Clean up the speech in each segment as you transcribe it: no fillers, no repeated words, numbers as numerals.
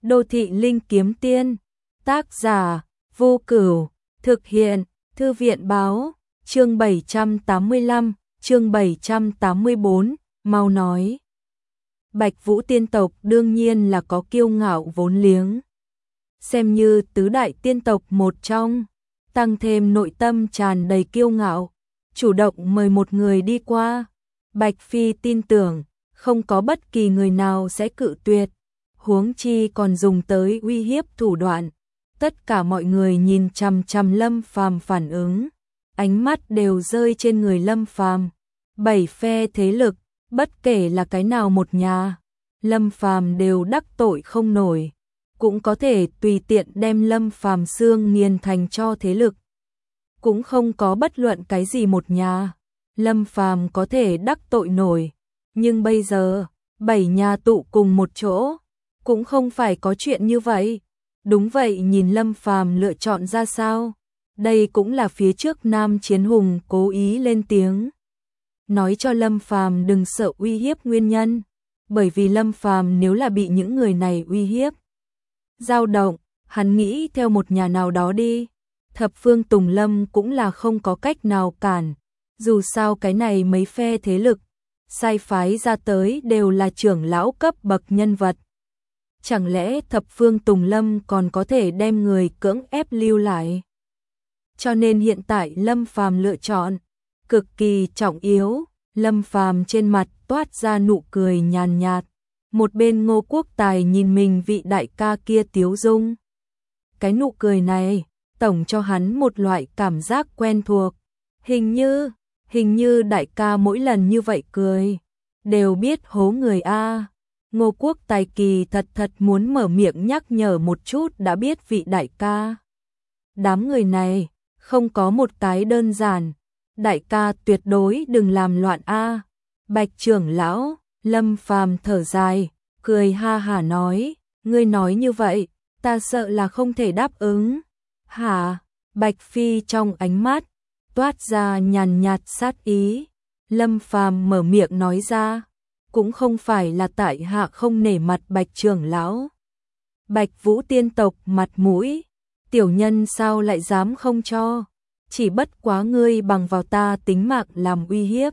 Đô thị linh kiếm tiên, tác giả, Vô Cửu, thực hiện, Thư viện báo, chương 785, chương 784, mau nói. Bạch Vũ tiên tộc đương nhiên là có kiêu ngạo vốn liếng. Xem như tứ đại tiên tộc một trong, tăng thêm nội tâm tràn đầy kiêu ngạo, chủ động mời một người đi qua. Bạch Phi tin tưởng, không có bất kỳ người nào sẽ cự tuyệt, huống chi còn dùng tới uy hiếp thủ đoạn. Tất cả mọi người nhìn chằm chằm Lâm Phàm phản ứng, ánh mắt đều rơi trên người Lâm Phàm. 7 phe thế lực, bất kể là cái nào một nhà, Lâm Phàm đều đắc tội không nổi, cũng có thể tùy tiện đem Lâm Phàm xương nghiền thành cho thế lực. Cũng không có bất luận cái gì một nhà Lâm Phàm có thể đắc tội nổi, nhưng bây giờ 7 nhà tụ cùng một chỗ, cũng không phải có chuyện như vậy. Đúng vậy, nhìn Lâm Phàm lựa chọn ra sao? Đây cũng là phía trước Nam Chiến Hùng cố ý lên tiếng, nói cho Lâm Phàm đừng sợ uy hiếp nguyên nhân, bởi vì Lâm Phàm nếu là bị những người này uy hiếp, dao động, hắn nghĩ theo một nhà nào đó đi, Thập Phương Tùng Lâm cũng là không có cách nào cản, dù sao cái này mấy phe thế lực sai phái ra tới đều là trưởng lão cấp bậc nhân vật. Chẳng lẽ Thập Phương Tùng Lâm còn có thể đem người cưỡng ép lưu lại? Cho nên hiện tại Lâm Phàm lựa chọn cực kỳ trọng yếu. Lâm Phàm trên mặt toát ra nụ cười nhàn nhạt. Một bên Ngô Quốc Tài nhìn mình vị đại ca kia tiếu dung. Cái nụ cười này tổng cho hắn một loại cảm giác quen thuộc. Hình như đại ca mỗi lần như vậy cười đều biết hố người a. Ngô Quốc Tài kỳ thật muốn mở miệng nhắc nhở một chút đã biết vị đại ca. Đám người này không có một cái đơn giản, đại ca tuyệt đối đừng làm loạn a. Bạch trưởng lão, Lâm Phàm thở dài, cười ha hả nói, ngươi nói như vậy, ta sợ là không thể đáp ứng. Hả? Bạch Phi trong ánh mắt toát ra nhàn nhạt sát ý. Lâm Phàm mở miệng nói ra, cũng không phải là tại hạ không nể mặt Bạch trưởng lão. Bạch Vũ tiên tộc mặt mũi, tiểu nhân sao lại dám không cho, chỉ bất quá ngươi bằng vào ta tính mạng làm uy hiếp,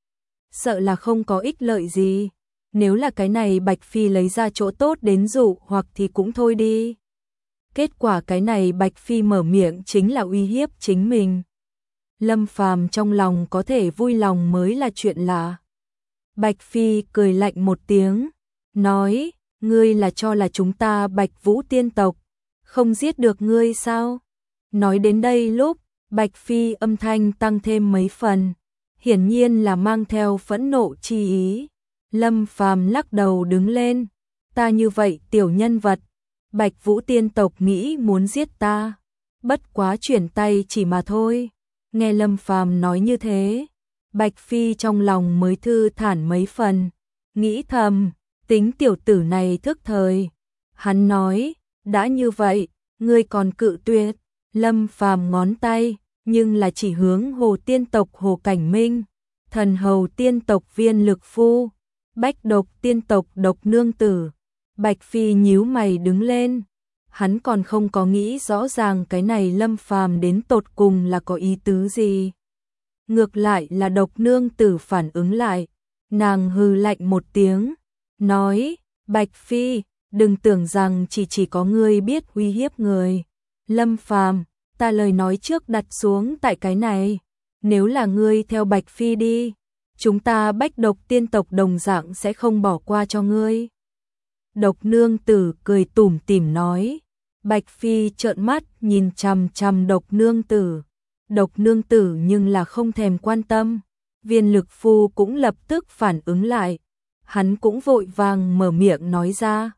sợ là không có ích lợi gì. Nếu là cái này Bạch Phi lấy ra chỗ tốt đến dụ hoặc thì cũng thôi đi. Kết quả cái này Bạch Phi mở miệng chính là uy hiếp chính mình. Lâm Phàm trong lòng có thể vui lòng mới là chuyện lạ. Bạch Phi cười lạnh một tiếng, nói, ngươi là cho là chúng ta Bạch Vũ tiên tộc không giết được ngươi sao? Nói đến đây lúc, Bạch Phi âm thanh tăng thêm mấy phần, hiển nhiên là mang theo phẫn nộ chi ý. Lâm Phàm lắc đầu đứng lên, ta như vậy tiểu nhân vật, Bạch Vũ tiên tộc nghĩ muốn giết ta, bất quá chuyển tay chỉ mà thôi. Nghe Lâm Phàm nói như thế, Bạch Phi trong lòng mới thư thản mấy phần, nghĩ thầm, tính tiểu tử này thức thời. Hắn nói, đã như vậy, ngươi còn cự tuyệt. Lâm Phàm ngón tay, nhưng là chỉ hướng Hồ tiên tộc Hồ Cảnh Minh, Thần Hầu tiên tộc Viên Lực Phu, Bách Độc tiên tộc Độc Nương Tử. Bạch Phi nhíu mày đứng lên, hắn còn không có nghĩ rõ ràng cái này Lâm Phàm đến tột cùng là có ý tứ gì. Ngược lại là Độc Nương Tử phản ứng lại, nàng hừ lạnh một tiếng, nói, Bạch Phi, đừng tưởng rằng chỉ có ngươi biết uy hiếp người. Lâm Phàm, ta lời nói trước đặt xuống tại cái này, nếu là ngươi theo Bạch Phi đi, chúng ta Bách Độc tiên tộc đồng dạng sẽ không bỏ qua cho ngươi. Độc Nương Tử cười tủm tỉm nói. Bạch Phi trợn mắt nhìn chằm chằm Độc Nương Tử. Độc Nương Tử nhưng là không thèm quan tâm. Viên Lực Phu cũng lập tức phản ứng lại. Hắn cũng vội vàng mở miệng nói ra.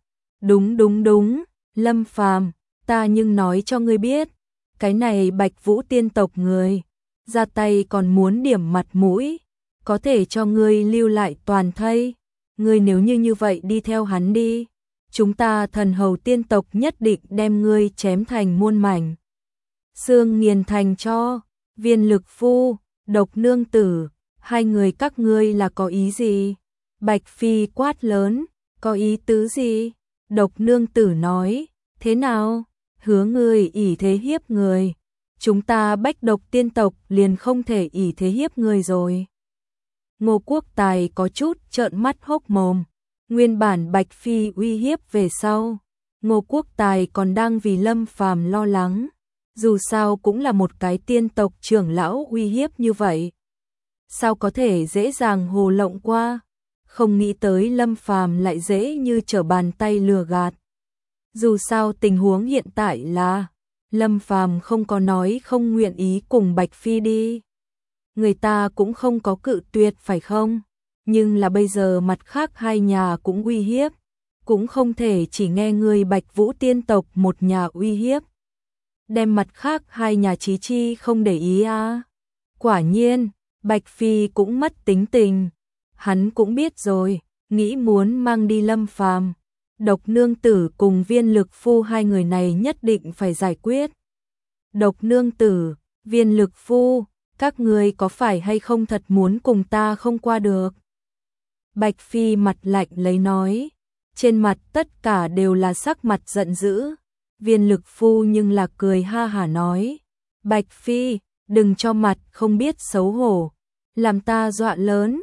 Đúng, Lâm Phàm, ta nhưng nói cho ngươi biết, cái này Bạch Vũ tiên tộc người, ra tay còn muốn điểm mặt mũi, có thể cho ngươi lưu lại toàn thây. Ngươi nếu như vậy đi theo hắn đi, chúng ta Thần Hầu tiên tộc nhất định đem ngươi chém thành muôn mảnh, xương nghiền thành cho. Viên Lực Phu, Độc Nương Tử, hai người các ngươi là có ý gì? Bạch Phi quát lớn, có ý tứ gì? Độc nương tử nói, thế nào, hứa ngươi ỷ thế hiếp người, chúng ta Bách Độc tiên tộc liền không thể ỷ thế hiếp người rồi. Ngô Quốc Tài có chút trợn mắt hốc mồm, nguyên bản Bạch Phi uy hiếp về sau, Ngô Quốc Tài còn đang vì Lâm Phàm lo lắng, dù sao cũng là một cái tiên tộc trưởng lão uy hiếp như vậy. Sao có thể dễ dàng hồ lộng qua, không nghĩ tới Lâm Phàm lại dễ như trở bàn tay lừa gạt. Dù sao tình huống hiện tại là Lâm Phàm không có nói không nguyện ý cùng Bạch Phi đi. Người ta cũng không có cự tuyệt phải không? Nhưng là bây giờ mặt khác hai nhà cũng uy hiếp, cũng không thể chỉ nghe người Bạch Vũ tiên tộc một nhà uy hiếp. Đem mặt khác hai nhà chí chi không để ý à? Quả nhiên, Bạch Phi cũng mất tính tình. Hắn cũng biết rồi, nghĩ muốn mang đi Lâm Phàm. Độc nương tử cùng Viên Lực Phu hai người này nhất định phải giải quyết. Độc nương tử, Viên Lực Phu, các người có phải hay không thật muốn cùng ta không qua được? Bạch Phi mặt lạnh lấy nói, trên mặt tất cả đều là sắc mặt giận dữ. Viên Lực Phu nhưng là cười ha hả nói, Bạch Phi, đừng cho mặt không biết xấu hổ, làm ta dọa lớn,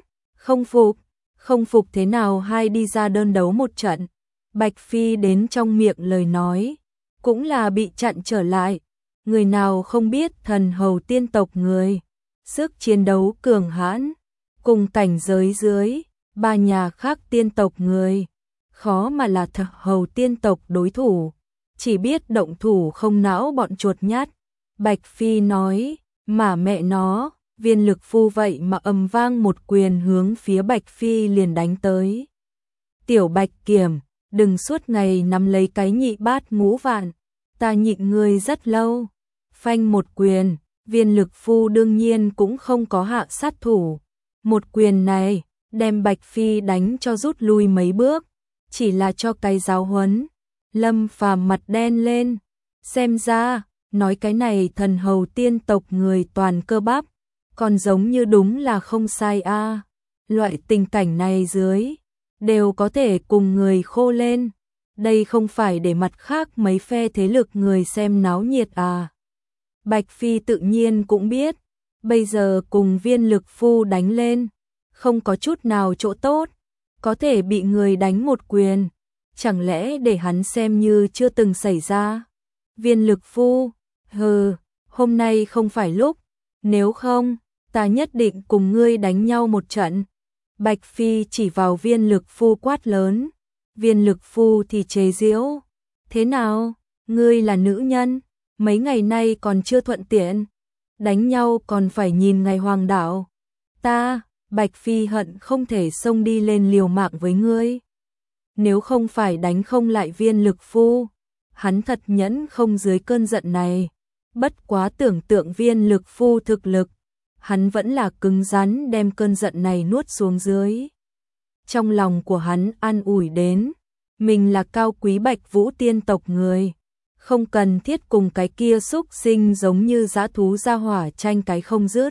không phục thế nào hai đi ra đơn đấu một trận. Bạch Phi đến trong miệng lời nói, cũng là bị chặn trở lại, người nào không biết thần hầu tiên tộc người, sức chiến đấu cường hãn, cùng cảnh giới dưới, ba nhà khác tiên tộc người, khó mà là thần hầu tiên tộc đối thủ, chỉ biết động thủ không não bọn chuột nhát. Bạch Phi nói, mà mẹ nó, Viên Lực Phu vậy mà ầm vang một quyền hướng phía Bạch Phi liền đánh tới. Tiểu Bạch Kiểm, đừng suốt ngày nắm lấy cái nhị bát ngũ vạn, ta nhịn ngươi rất lâu. Phanh một quyền, Viên Lực Phu đương nhiên cũng không có hạ sát thủ. Một quyền này, đem Bạch Phi đánh cho rút lui mấy bước, chỉ là cho cái giáo huấn. Lâm Phàm mặt đen lên, xem ra, nói cái này thần hầu tiên tộc người toàn cơ bắp, còn giống như đúng là không sai a. Loại tình cảnh này dưới, đều có thể cùng người khô lên, đây không phải để mặt khác mấy phe thế lực người xem náo nhiệt à. Bạch Phi tự nhiên cũng biết, bây giờ cùng Viên Lực Phu đánh lên, không có chút nào chỗ tốt, có thể bị người đánh một quyền, chẳng lẽ để hắn xem như chưa từng xảy ra. Viên Lực Phu, hừ, hôm nay không phải lúc, nếu không, ta nhất định cùng ngươi đánh nhau một trận. Bạch Phi chỉ vào Viên Lực Phu quát lớn, Viên Lực Phu thì chế giễu, thế nào, ngươi là nữ nhân, mấy ngày nay còn chưa thuận tiện, đánh nhau còn phải nhìn ngày hoàng đạo. Ta, Bạch Phi hận không thể xông đi lên liều mạng với ngươi. Nếu không phải đánh không lại Viên Lực Phu, hắn thật nhẫn không dưới cơn giận này. Bất quá tưởng tượng Viên Lực Phu thực lực, hắn vẫn là cứng rắn đem cơn giận này nuốt xuống dưới. Trong lòng của hắn an ủi đến, mình là cao quý Bạch Vũ tiên tộc người, không cần thiết cùng cái kia xúc sinh giống như dã thú ra hỏa tranh cái không dứt.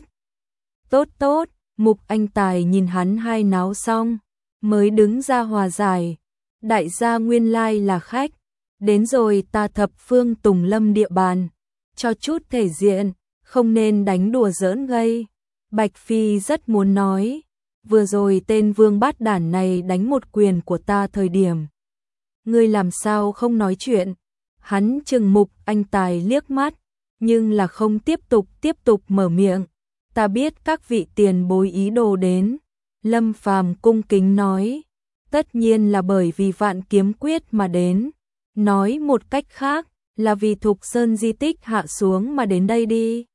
Tốt tốt, Mục Anh Tài nhìn hắn hai náo xong, mới đứng ra hòa giải. Đại gia nguyên lai là khách, đến rồi ta thập phương Tùng Lâm địa bàn, cho chút thể diện, không nên đánh đùa giỡn gây. Bạch Phi rất muốn nói, vừa rồi tên vương bát đản này đánh một quyền của ta thời điểm. Ngươi làm sao không nói chuyện? Hắn chừng Mục Anh Tài liếc mắt, nhưng là không tiếp tục mở miệng. Ta biết các vị tiền bối ý đồ đến. Lâm Phàm cung kính nói, tất nhiên là bởi vì Vạn Kiếm Quyết mà đến. Nói một cách khác, là vì Thục Sơn di tích hạ xuống mà đến đây đi.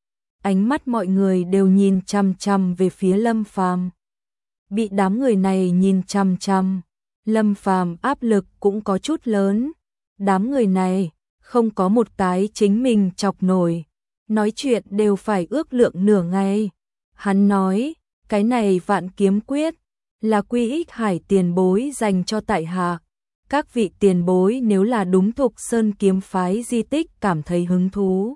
Ánh mắt mọi người đều nhìn chằm chằm về phía Lâm Phàm. Bị đám người này nhìn chằm chằm, Lâm Phàm áp lực cũng có chút lớn. Đám người này không có một cái chính mình chọc nổi, nói chuyện đều phải ước lượng nửa ngày. Hắn nói, cái này Vạn Kiếm Quyết là Quy Ích Hải tiền bối dành cho tại hạ. Các vị tiền bối nếu là đúng Thục Sơn kiếm phái di tích cảm thấy hứng thú,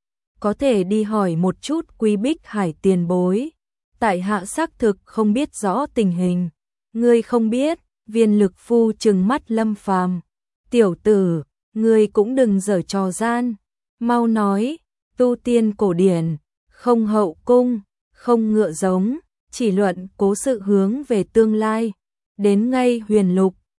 có thể đi hỏi một chút Quy Bích Hải tiền bối. Tại hạ xác thực không biết rõ tình hình. Ngươi không biết? Viên Lực Phu trừng mắt Lâm Phàm, Tiểu tử, ngươi cũng đừng giở trò gian, mau nói, tu tiên cổ điển, không hậu cung, không ngựa giống, chỉ luận cố sự hướng về tương lai, đến ngay huyền lục,